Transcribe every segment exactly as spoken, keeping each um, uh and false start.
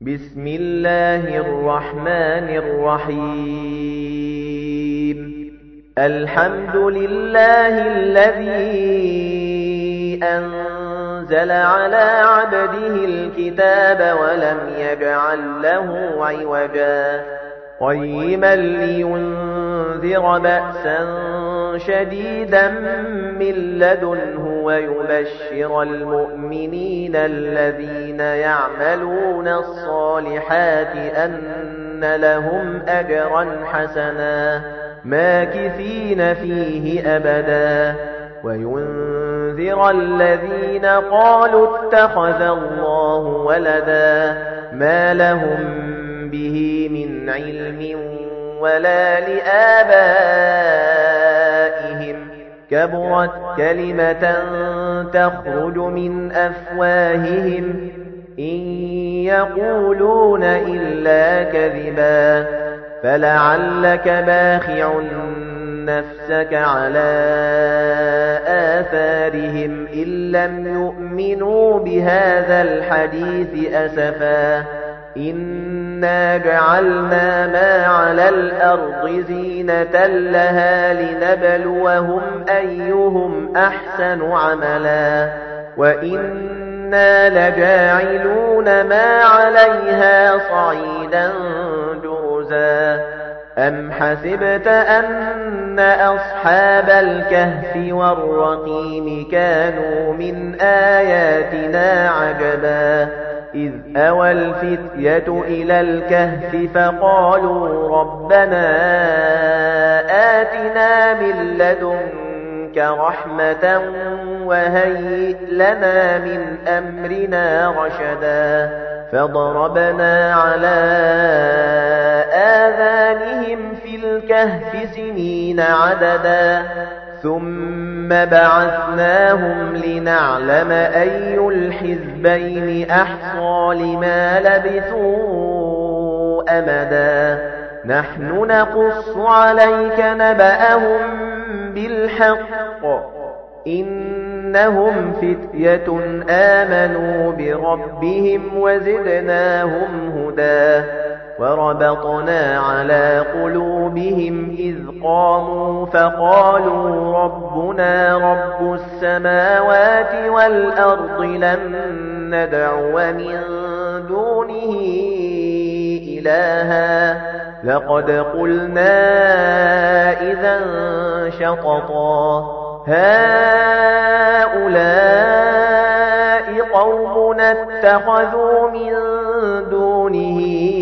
بسم الله الرحمن الرحيم الحمد لله الذي أنزل على عبده الكتاب ولم يجعل له عوجا قيما لينذر بأسا شديدا من لدنه ويبشر المؤمنين الذين يعملون الصالحات أن لهم أجرا حسنا ماكثين فيه أبدا وينذر الذين قالوا اتخذ الله ولدا ما لهم به من علم ولا لآبائهم كبرت كلمة تخرج من أفواههم إن يقولون إلا كذبا فلعلك باخع نفسك على آثارهم إن لم يؤمنوا بهذا الحديث أسفا إنا جعلنا ما على الأرض زينة لها لنبلوهم أيهم أحسن عملا وإنا لجاعلون ما عليها صعيدا جرزا أم حسبت أن أصحاب الكهف والرقيم كانوا من آياتنا عجبا إذ أوى الفتية إلى الكهف فقالوا ربنا آتنا من لدنك رحمة وهيئ لنا من أمرنا رشدا فضربنا على آذانهم في الكهف سنين عددا ثم بعثناهم لنعلم أي الحزبين أحصى لما لبثوا أمدا نحن نقص عليك نبأهم بالحق إنهم فتية آمنوا بربهم وزدناهم هدى وربطنا على قلوبهم إذ قاموا فقالوا ربنا رب السماوات والأرض لن ندعو من دونه إلها لقد قلنا إذا شططا هؤلاء قومنا اتخذوا من دونه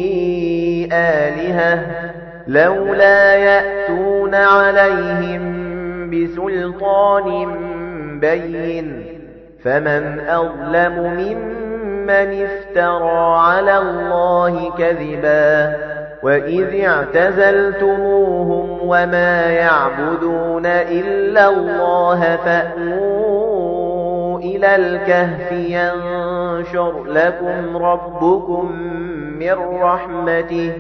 آلهة لولا يأتون عليهم بسلطان بين فمن أظلم ممن افترى على الله كذبا وإذ اعتزلتموهم وما يعبدون إلا الله فأووا إلى الكهف ينشر لكم ربكم من رحمته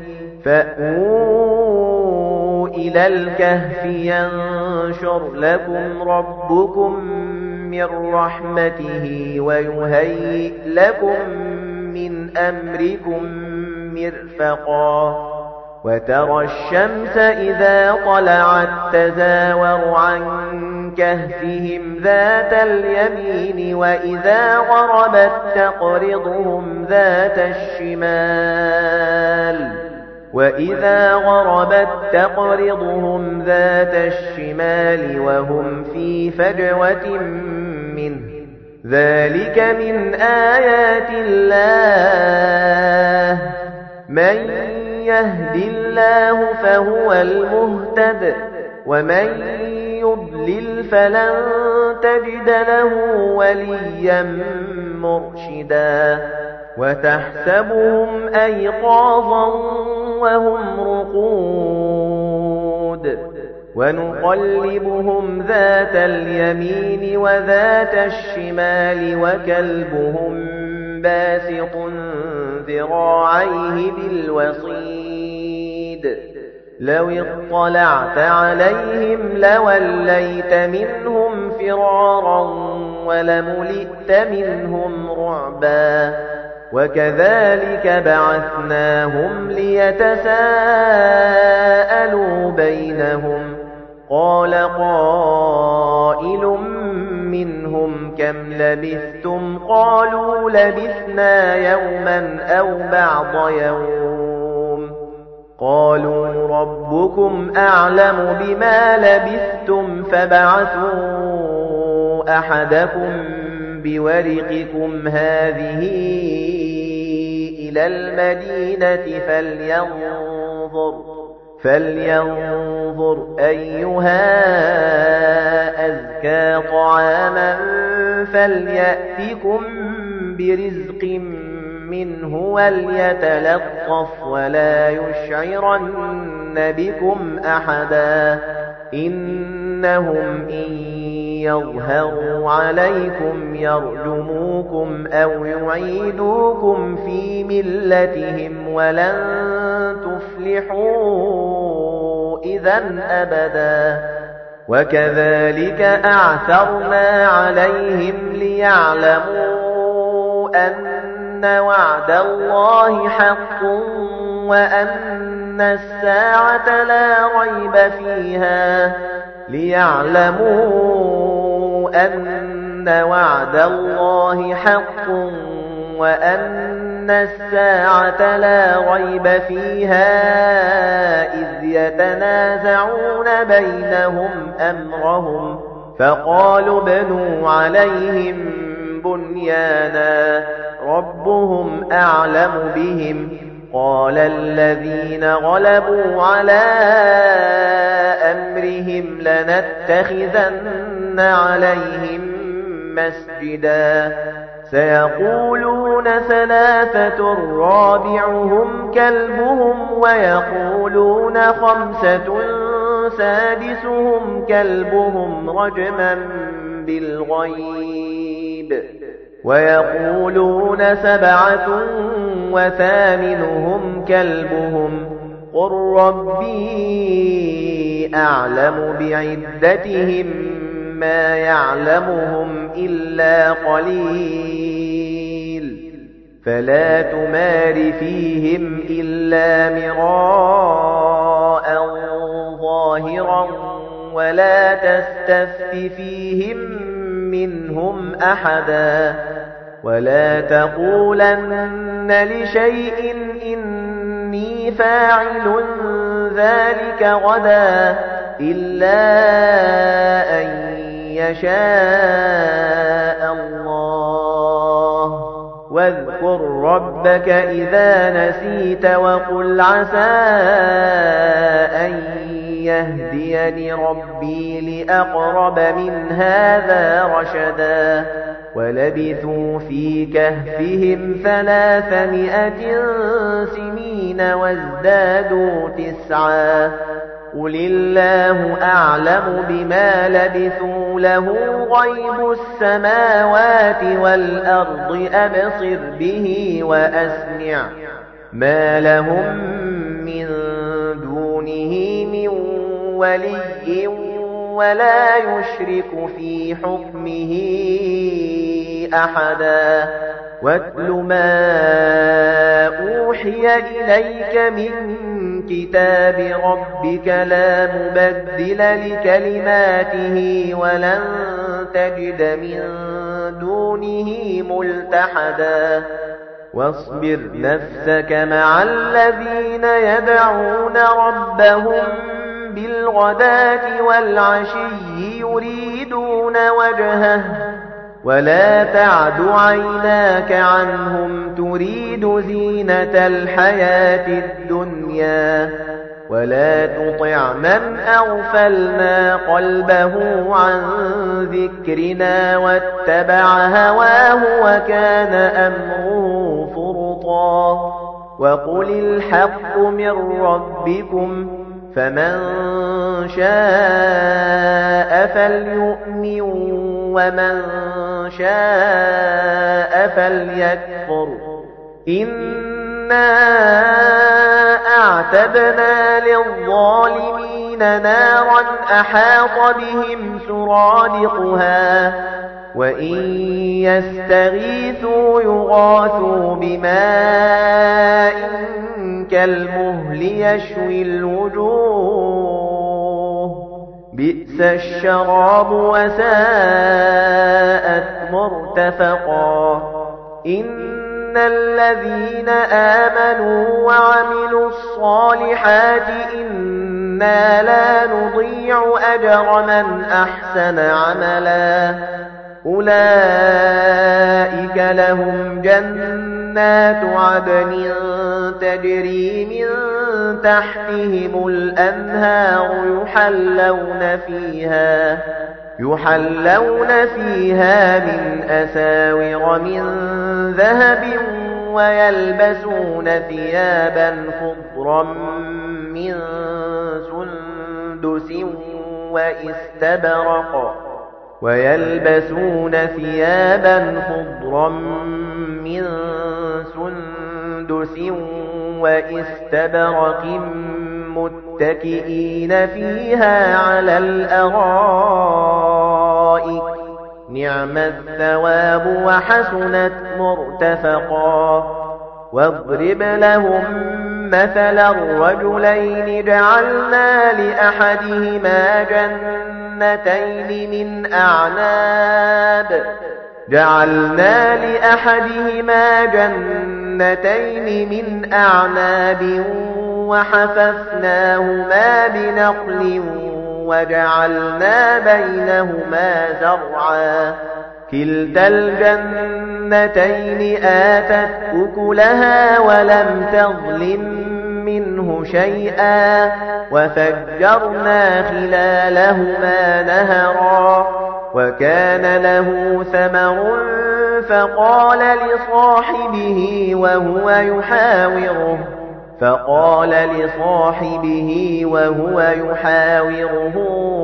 فأووا إلى الكهف ينشر لكم ربكم من رحمته ويهيئ لكم من أمركم مرفقا وترى الشمس إذا طلعت تزاور عن كهفهم ذات اليمين وإذا غربت تقرضهم ذات الشمال وإذا غربت تقرضهم ذات الشمال وهم في فجوة منه ذلك من آيات الله من يهد الله فهو المهتد ومن يضلل فلن تجد له وليا مرشدا وتحسبهم أيقاظا وهم رقود ونقلبهم ذات اليمين وذات الشمال وكلبهم باسط ذراعيه بالوصيد لو اطلعت عليهم لوليت منهم فرارا ولملئت منهم رعبا وكذلك بعثناهم ليتساءلوا بينهم قال قائل منهم كم لبثتم قالوا لبثنا يوما أو بعض يوم قالوا ربكم أعلم بما لبثتم فبعثوا أحدكم بورقكم هذه إلى المدينة فلينظر فلينظر أيها أزكى طعاما فليأتكم برزق منه وليتلطف ولا يشعرن بكم أحدا إنهم إن يظهروا عليكم يرجموكم أو يعيدوكم في ملتهم ولن تفلحوا إذا أبدا وكذلك أعثرنا عليهم ليعلموا أن وعد الله حق وأن الساعة لا ريب فيها ليعلموا أن وعد الله حق وأن الساعة لا ريب فيها إذ يتنازعون بينهم أمرهم فقالوا ابنوا عليهم بنيانا ربهم أعلم بهم قال الذين غلبوا على أمرهم لنتخذن عليهم مسجدا سيقولون ثلاثة رابعهم كلبهم ويقولون خمسة سادسهم كلبهم رجما بالغيب ويقولون سبعة وثامنهم كلبهم قل ربي أعلم بعدتهم ما يعلمهم إلا قليل فلا تمار فيهم إلا مراء ظاهرا ولا تستفت فيهم منهم أحدا ولا تقولن لشيء إني فاعل ذلك غدا إلا أن يشاء الله واذكر ربك إذا نسيت وقل عسى أن يهديني ربي لأقرب من هذا رشدا ولبثوا في كهفهم ثلاثمائة سنين وازدادوا تسعا قل الله أعلم بما لبثوا له غيب السماوات والأرض أبصر به وأسمع ما لهم من دونه من ولي ولا يشرك في حكمه أحدا واتل ما أوحي إليك من كتاب ربك لا مبدل لكلماته ولن تجد من دونه ملتحدا واصبر نفسك مع الذين يدعون ربهم بالغداة والعشي يريدون وجهه ولا تعد عيناك عنهم تريد زينة الحياة الدنيا ولا تطع من أغفلنا قلبه عن ذكرنا واتبع هواه وكان أمره فرطا وقل الحق من ربكم فمن شاء فليؤمن ومن شاء فليكفر إنا أعتدنا للظالمين نارا أحاط بهم سرادقها وَإِن يَسْتَغِيثُوا يُغَاثُوا بِمَاءٍ كَالْمُهْلِ يَشْوِي الْوُجُوهَ بِئْسَ الشَّرَابُ وَسَاءَتْ مُرْتَفَقًا إِنَّ الَّذِينَ آمَنُوا وَعَمِلُوا الصَّالِحَاتِ إِنَّا لَا نُضِيعُ أَجْرَ مَنْ أَحْسَنَ عَمَلًا أُولَئِكَ لَهُمْ جَنَّاتُ عَدْنٍ تَجْرِي مِنْ تَحْتِهِمُ الْأَنْهَارُ يُحَلَّوْنَ فِيهَا يُحَلَّوْنَ فِيهَا مِنْ أَسَاوِرَ مِنْ ذَهَبٍ وَيَلْبَسُونَ ثِيَابًا خُضْرًا مِنْ سُنْدُسٍ وَإِسْتَبْرَقٍ وَيَلْبَسُونَ ثِيَابًا خُضْرًا مِنْ سُنْدُسٍ وَإِسْتَبْرَقٍ مُتَّكِئِينَ فِيهَا عَلَى الْأَرَائِكِ نِعْمَ الثَّوَابُ وَحَسُنَتْ مُرْتَفَقًا وَاضْرِبْ لَهُم مَّثَلًا رَّجُلَيْنِ جَعَلْنَا لِأَحَدِهِمَا جَنَّتَيْنِ مِنْ أَعْنَابٍ جَعَلْنَا لِأَحَدِهِمَا جَنَّتَيْنِ مِنْ أَعْنَابٍ وَحَفَفْنَاهُمَا بِنَخْلٍ وَجَعَلْنَا بَيْنَهُمَا زَرْعًا كِلْتَا الْجَنَّتَيْنِ آتَتْ أُكُلَهَا وَلَمْ تَظْلِم مِّنْهُ شَيْئًا وَفَجَّرْنَا خِلَالَهُمَا نَهَرًا وَكَانَ لَهُ ثَمَرٌ فَقَالَ لِصَاحِبِهِ وَهُوَ يُحَاوِرُهُ فَقَالَ لِصَاحِبِهِ وَهُوَ يُحَاوِرُهُ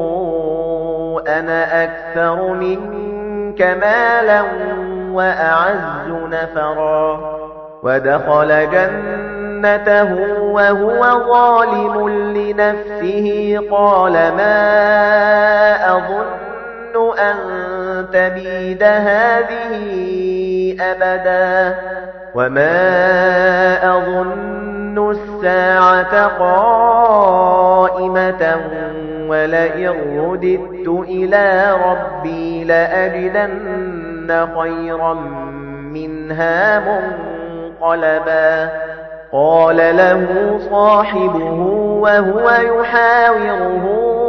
أَنَا أَكْثَرُ مِنكَ مَالًا وَأَعَزُّ نَفَرًا وَدَخَلَ جَنَّتَهُ وَهُوَ ظَالِمٌ لِنَفْسِهِ قَالَ مَا أَظُنُّ أَن تَبِيدَ هَٰذِهِ أَبَدًا وَمَا أَظُنُّ السَّاعَةَ قَائِمَةً وَلَئِن رُّدِدتُّ إِلَىٰ رَبِّي لَأَجِدَنَّ خَيْرًا مِّنْهَا مُنقَلَبًا قَالَ لَهُ صَاحِبُهُ وَهُوَ يُحَاوِرُهُ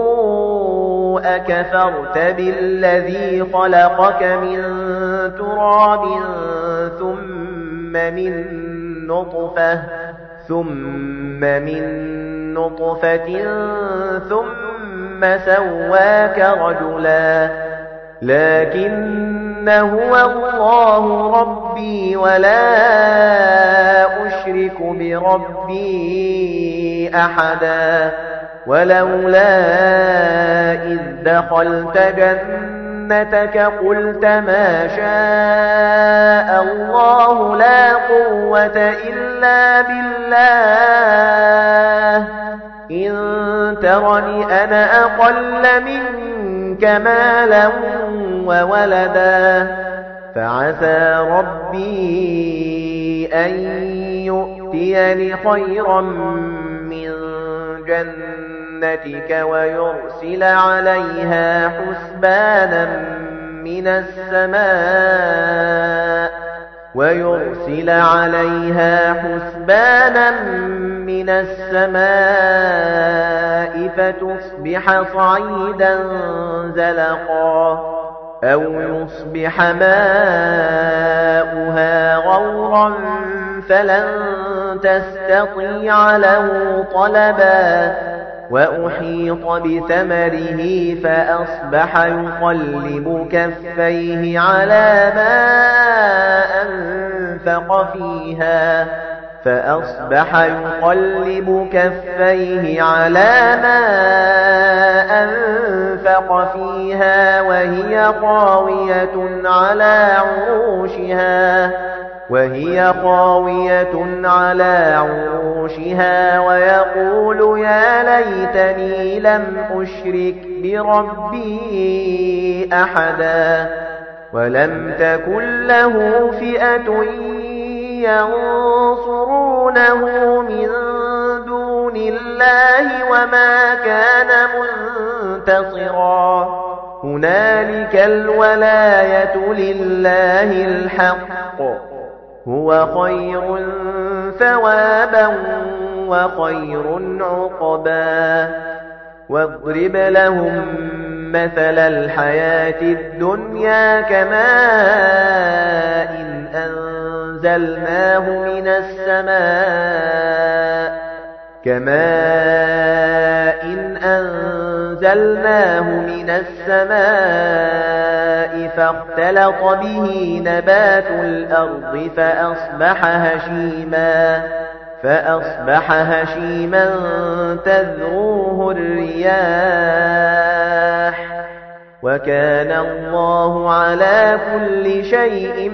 أَكَفَرْتَ بِالَّذِي خَلَقَكَ مِن تُرَابٍ ثُمَّ مِن نُّطْفَةٍ ثُمَّ مِن نُّطْفَةٍ ثُمَّ سَوَّاكَ رَجُلًا لَكِنَّ هُوَ اللَّهُ رَبِّي وَلَا أُشْرِكُ بِرَبِّي أَحَدًا وَلَوْلَا إِذْ دَخَلْتَ جَنَّتَكَ قُلْتَ مَا شَاءَ اللَّهُ لَا قُوَّةَ إِلَّا بِاللَّهِ إِن تَرَنِ أَنَا أَقَلَّ مِنكَ مَالًا وَوَلَدًا فَعَسَى رَبِّي أَن يُؤْتِيَنِ خَيْرًا مِّن جَنَّتِكَ وَيُرْسِلَ عَلَيْهَا حُسْبَانًا مِّنَ السَّمَاءِ وَيُرْسِلَ عَلَيْهَا حُسْبَانًا مِّنَ السَّمَاءِ فَتُصْبِحَ صَعِيدًا زَلَقًا أَوْ يُصْبِحَ مَاؤُهَا غَوْرًا فَلَن تَسْتَطِيعَ لَهُ طَلَبًا وَأُحِيطَ بِثَمَرِهِ فَأَصْبَحَ يُقَلِّبُ كَفَّيْهِ عَلَى مَا أَنفَقَ فِيهَا فَأَصْبَحَ يُقَلِّبُ كَفَّيْهِ عَلَى مَا أَنفَقَ فِيهَا وَهِيَ خَاوِيَةٌ عَلَى عُرُوشِهَا وَهِيَ خَاوِيَةٌ عَلَى عُرُوشِهَا وَيَقُولُ يَا لَيْتَنِي لَمْ أُشْرِكْ بِرَبِّي أَحَدًا ولم تكن له فئة ينصرونه من دون الله وما كان منتصرا هنالك الولاية لله الحق هو خير ثوابا وخير عقبا واضرب لهم مثل الحياة الدنيا كماء إن أنزلناه من السماء كماء إن أنزلناه من السماء فاختلط به نبات الأرض فأصبح هشيما فأصبح هشيما تذروه الرياح وكان الله على كل شيء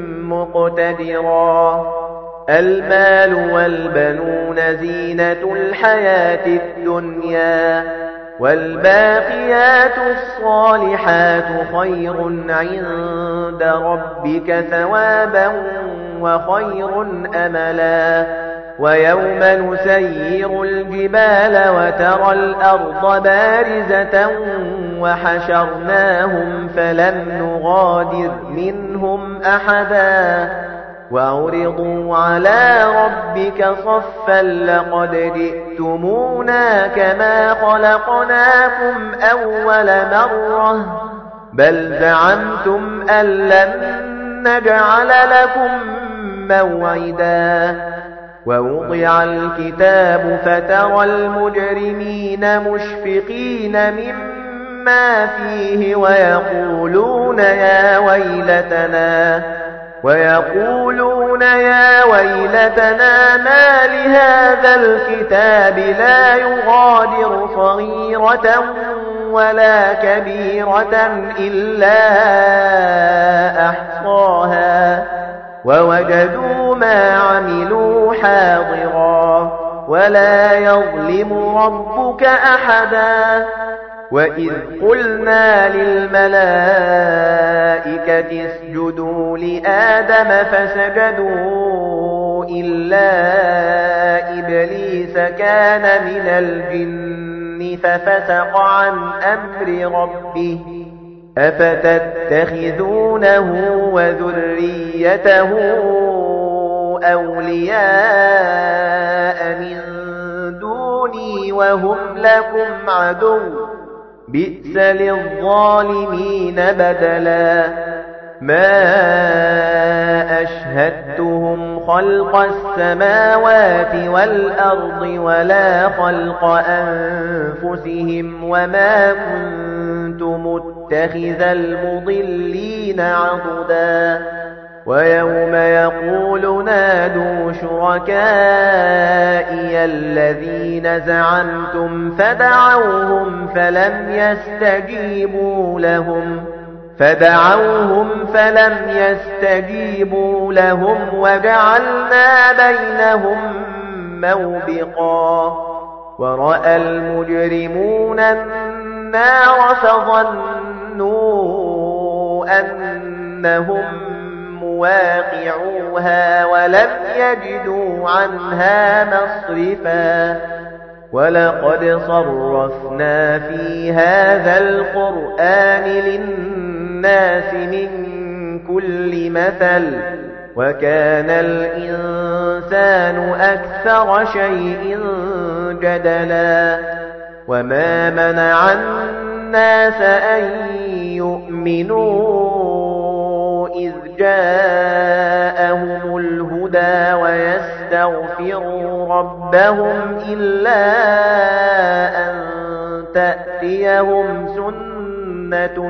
مقتدرا المال والبنون زينة الحياة الدنيا والباقيات الصالحات خير عند ربك ثوابا وخير أملا ويوم نسير الجبال وترى الأرض بارزة وحشرناهم فلم نغادر منهم أحدا وعرضوا على ربك صفا لقد جئتمونا كما خلقناكم أول مرة بل زعمتم أن لن نجعل لكم موعدا ووضع الكتاب فترى المجرمين مشفقين مما فيه ويقولون يا ويلتنا ويقولون يا ويلتنا ما لهذا الكتاب لا يغادر صغيرة ولا كبيرة إلا أحصاها ووجدوا ما عملوا حاضرا ولا يظلم ربك أحدا وإذ قلنا للملائكة اسجدوا لآدم فسجدوا إلا إبليس كان من الجن ففسق عن أمر ربه أفتتخذونه وذريته أولياء من دوني وهم لكم عدو بئس للظالمين بدلا ما أشهدتهم خلق السماوات والأرض ولا خلق أنفسهم وما كنت متخذ المضلين عضدا ويوم يقول نادوا شركائي الذين زعمتم فدعوهم فلم يستجيبوا لهم فدعوهم فلم يستجيبوا لهم وجعلنا بينهم موبقا ورأى المجرمون النار فظنوا أنهم مواقعوها ولم يجدوا عنها مصرفا ولقد صرفنا في هذا القرآن للناس من كل مثل وكان الإنسان أكثر شيء جدلا وما منع الناس أن يؤمنوا إذ جاءهم الهدى ويستغفروا ربهم إلا أن تأتيهم سنة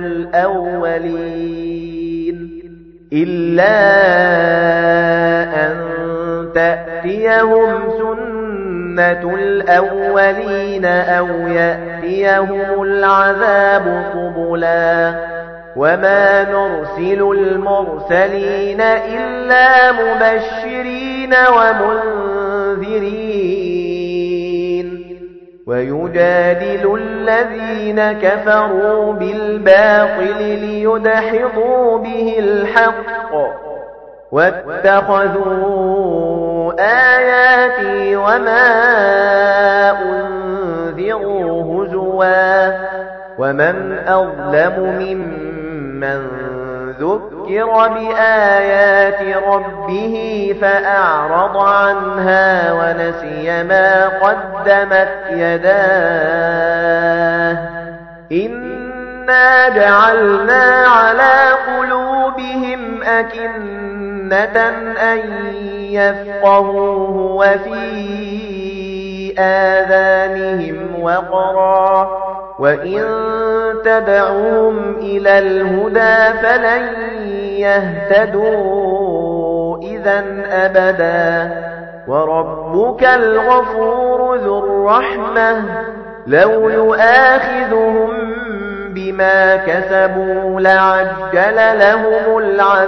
الأولين إلا أن تأتيهم سنة الأولين أو يأتيهم العذاب قبلا وما نرسل المرسلين إلا مبشرين ومنذرين ويجادل الذين كفروا بالباطل ليدحضوا به الحق واتخذوا آياتي وما أنذروا هزوا ومن أظلم ممن ذكر بآيات ربه فأعرض عنها ونسي ما قدمت يداه إنا جعلنا على قلوبهم أكنة أن يفقهوه وفي آذانهم وقرا وإن تدعوهم إلى الهدى فلن يهتدوا إذًا أبداً وربك الغفور ذو الرحمة لو يؤاخذهم بما كسبوا لعجل لهم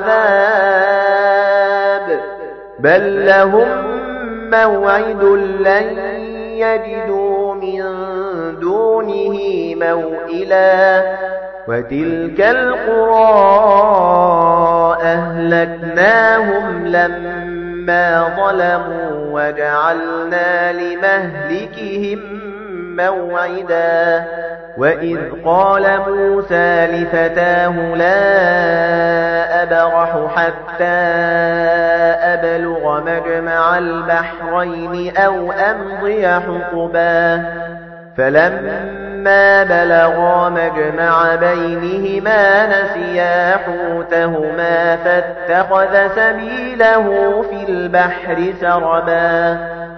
العذاب بل لهم موعد لن يجدوا من دونه موئلا وتلك القرى أهلكناهم لما ظلموا وجعلنا لمهلكهم موعدا وإذ قال موسى لفتاه لا أبرح حتى أبلغ مجمع البحرين أو أمضي حقبا فلما بلغا مجمع بينهما نسيا حوتهما فاتخذ سبيله في البحر سربا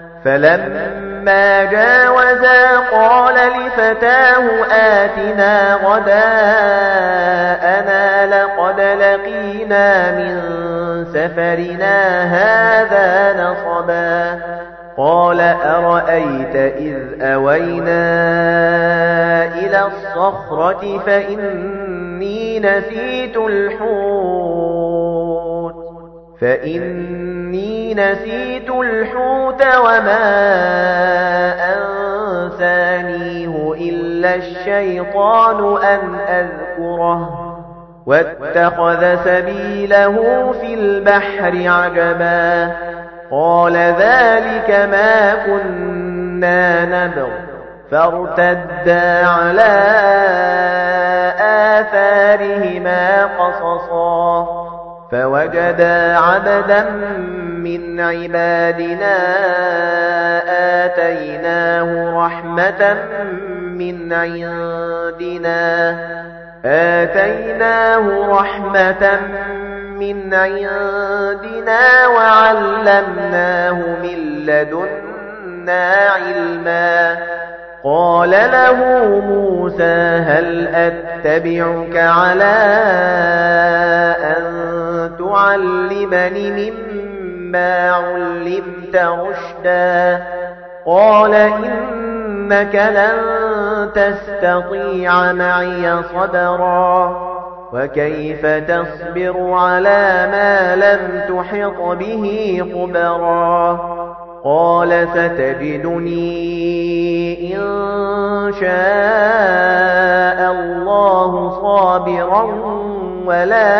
فلما جاوزا قال لفتاه آتنا غداءنا لقد لقينا من سفرنا هذا نصبا قال أرأيت إذ أوينا إلى الصخرة فإني نسيت الحوت فإني نسيت الحوت وما أنسانيه إلا الشيطان أن أذكره واتخذ سبيله في البحر عجبا قال ذلك ما كنا نبغ فارتدا على آثارهما قصصا فوجدا عبدا من عبادنا آتيناه رحمة من عندنا آتيناه رحمة من عندنا وعلمناه من لدنا علما قال له موسى هل أتبعك على أن تعلمني مما علمت رشدا قال إنك لن تستطيع معي صبرا وكيف تصبر على ما لم تحط به خبرا قال ستجدني إن شاء الله صابرا ولا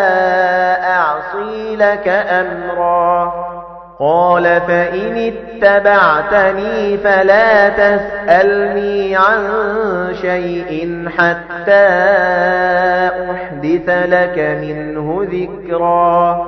أعصي لك أمرا قال فإن اتبعتني فلا تسألني عن شيء حتى أحدث لك منه ذكرا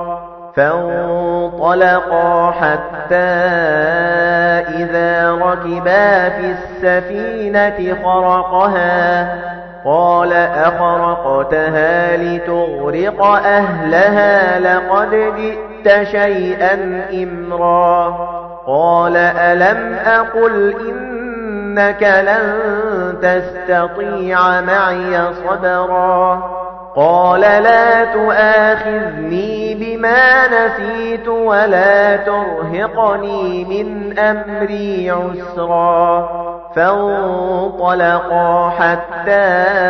فانطلقا حتى إذا ركبا في السفينة خرقها قال أخرقتها لتغرق أهلها لقد جئت شيئا إمرا قال ألم أقل إنك لن تستطيع معي صبرا قال لا تؤاخذني بما نسيت ولا ترهقني من أمري عسرا فانطلقا حتى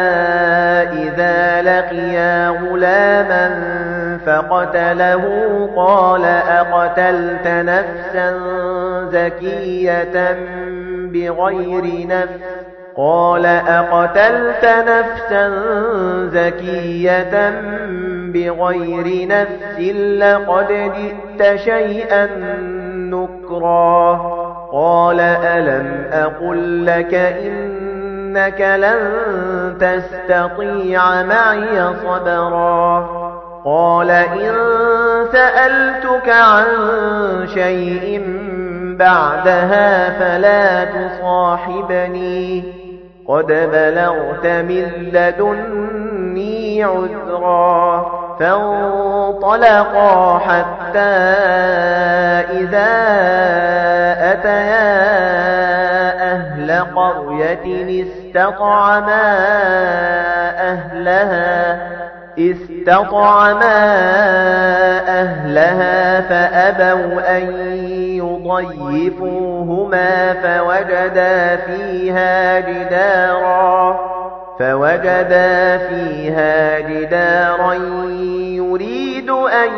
إذا لقيا غلاما فقتله قال أقتلت نفسا زكية بغير نفس قال أقتلت نفسا زكية بغير نفس لقد جئت شيئا نكرا قال ألم أقل لك إنك لن تستطيع معي صبرا قال إن سألتك عن شيء بعدها فلا تصاحبني قد بلغت من لدني عذرا فانطلقا حتى إذا أتيا أهل قرية استطعما أهلها استطعما أهلها فأبوا أن يضيفوهما فوجدا فيها جدارا فوجدا فيها جدارا يريد أن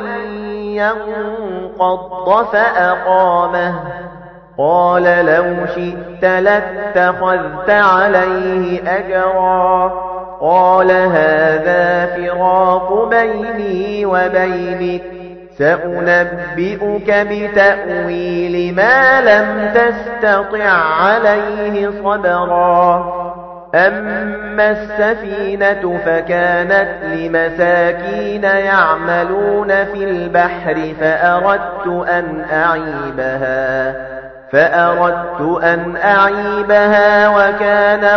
ينقض فأقامه قال لو شئت لاتخذت عليه أجرا قال هذا فراق بيني وبينك سأنبئك بتأويل ما لم تستطع عليه صبرا أما السفينة فكانت لمساكين يعملون في البحر فأردت أن أعيبها فأردت أن أعيبها وكان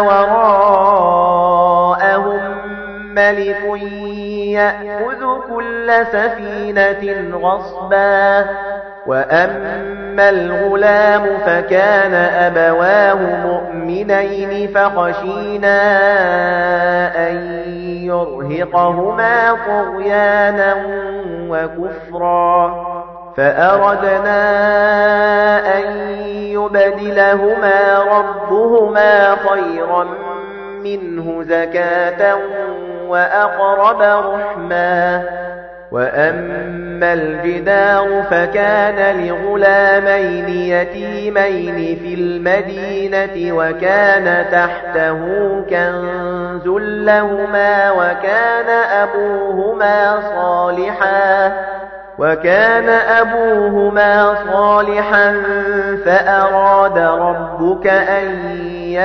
وراءهم ملك يأخذ كل سفينة غصبا وأما الغلام فكان أبواه مؤمنين فخشينا أن يرهقهما طغيانا وكفرا فأردنا أن يبدلهما ربهما خيرا منه زكاة وأقرب رحما وأما الجدار فكان لغلامين يتيمين في المدينة وكان تحته كنز لهما وكان أبوهما صالحا وكان أبوهما صالحا فأراد ربك أن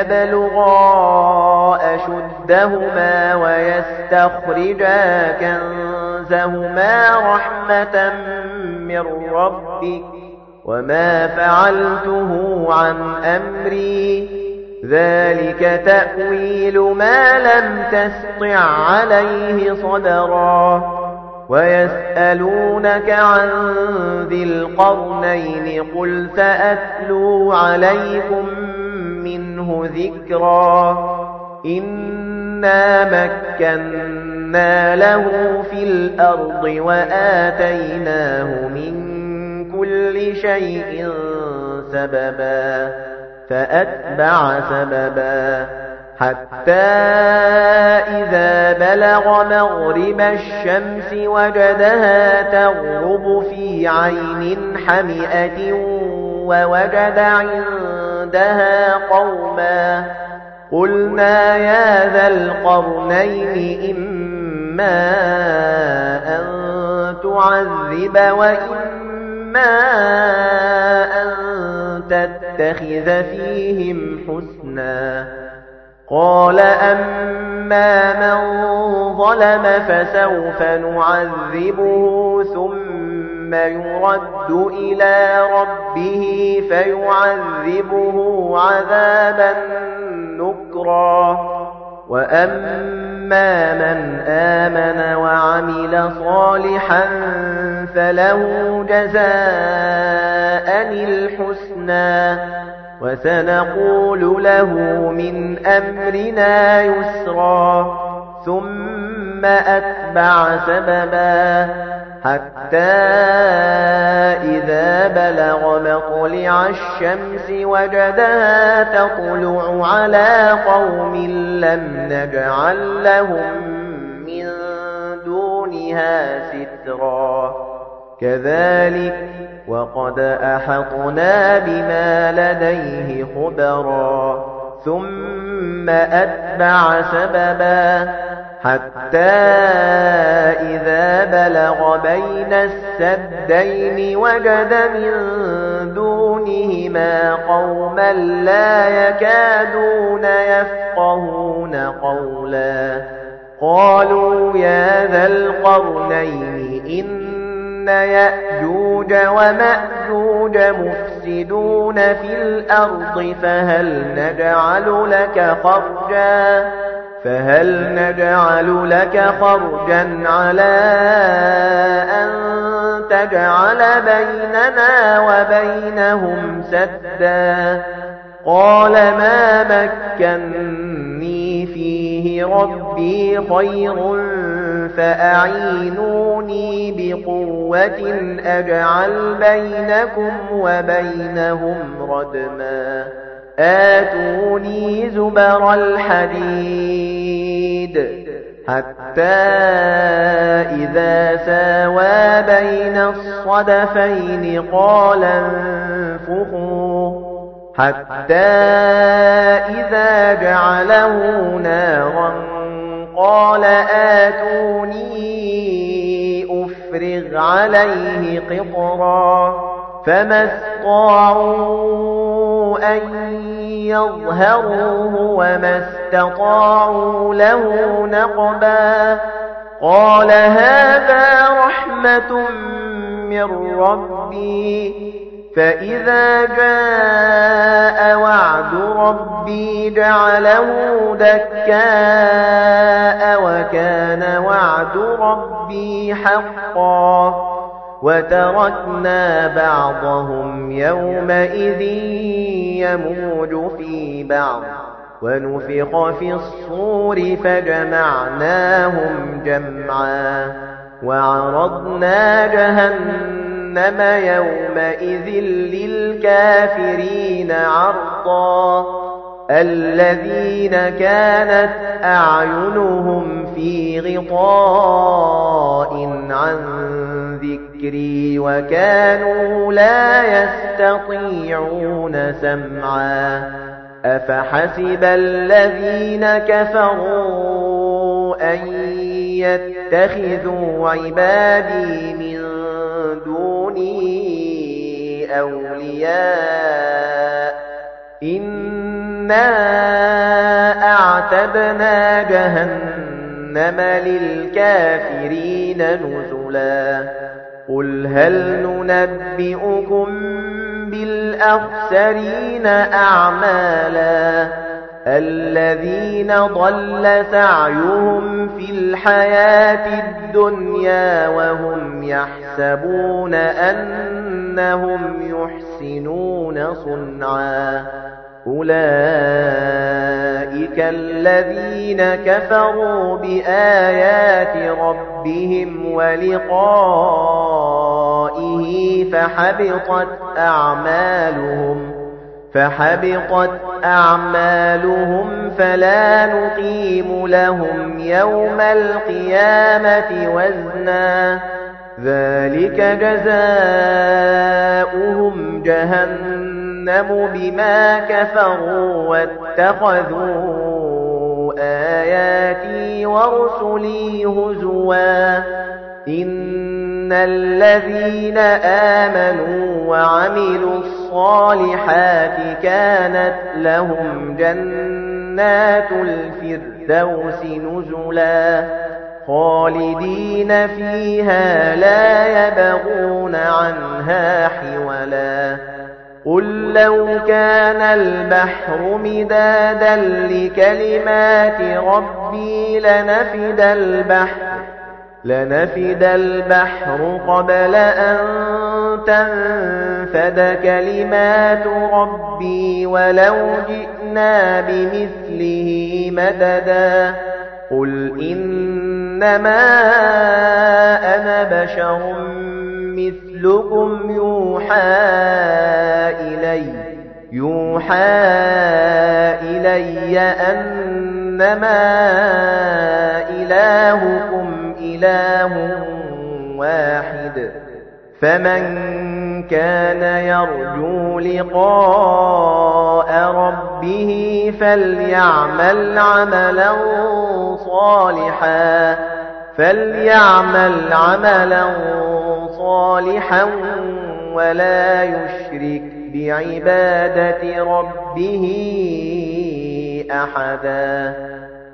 يبلغا أشدهما ويستخرجا كنزهما رحمة من ربك وما فعلته عن أمري ذلك تأويل ما لم تستطع عليه صبرا ويسألونك عن ذي القرنين قل سأتلو عليكم منه ذكرا إنا مكنا له في الأرض وآتيناه من كل شيء سببا فأتبع سببا حتى إذا بلغ مغرب الشمس وجدها تغرب في عين حمئة ووجد عندها قوما قلنا يا ذا القرنين إما أن تعذب وإما أن تتخذ فيهم حسنا قال أما من ظلم فسوف نعذبه ثم يرد إلى ربه فيعذبه عذابا نكرا وأما من آمن وعمل صالحا فله جزاء الحسنى وسنقول له من أمرنا يسرا ثم أتبع سببا حتى إذا بلغ مطلع الشمس وجدها تطلع على قوم لم نجعل لهم من دونها سترا كذلك وقد أحطنا بما لديه خبرا ثم أتبع سببا حتى إذا بلغ بين السدين وجد من دونهما قوما لا يكادون يفقهون قولا قالوا يا ذا القرنين إن يأجوج ومأجوج مفسدون في الأرض فهل نجعل لك خرجا فهل نجعل لك خرجا على أن تجعل بيننا وبينهم سدا قال ما مكنني فيه ربي خير فأعينوني بقوة أجعل بينكم وبينهم ردما آتوني زبر الحديد حتى إذا ساوى بين الصدفين قال انفخوا حتى إذا جعله نارا قال آتوني أفرغ عليه قطرا فما استطاعوا أن يظهروه وما استطاعوا له نقبا قال هذا رحمة من ربي فإذا جاء وعد ربي جعله دكاء وكان وعد ربي حقا وتركنا بعضهم يومئذ يموج في بعض ونفخ في الصور فجمعناهم جمعا وعرضنا جهنم يومئذ للكافرين عرضا الذين كانت أعينهم في غطاء عن ذكري وكانوا لا يستطيعون سمعا أفحسب الذين كفروا أن يتخذوا عبادي من دوني أولياء إنا أعتدنا جهنم للكافرين نزلا قل هل ننبئكم بالأخسرين أعمالا الذين ضل سعيهم في الحياة الدنيا وهم يحسبون أنهم يحسنون صنعا أولئك الذين كفروا بآيات ربهم ولقائه فحبطت أعمالهم فحبطت أعمالهم فلا نقيم لهم يوم القيامة وزنا ذلك جزاؤهم جهنم بما كفروا واتخذوا آياتي ورسلي هزوا إن الذين آمنوا وعملوا الصالحات كانت لهم جنات الفردوس نزلا خالدين فيها لا يبغون عنها حولا قل لو كان البحر مدادا لكلمات ربي لنفد البحر لنفد البحر قبل أن تنفد كلمات ربي ولو جئنا بمثله مددا قل إنما أنا بشر مثلكم يوحى إلي يوحى إلي أنما إلهكم إله واحد فمن كان يرجو لقاء ربه فليعمل عملا صالحا فليعمل عملا صالحا ولا يشرك بعبادة ربه أحدا.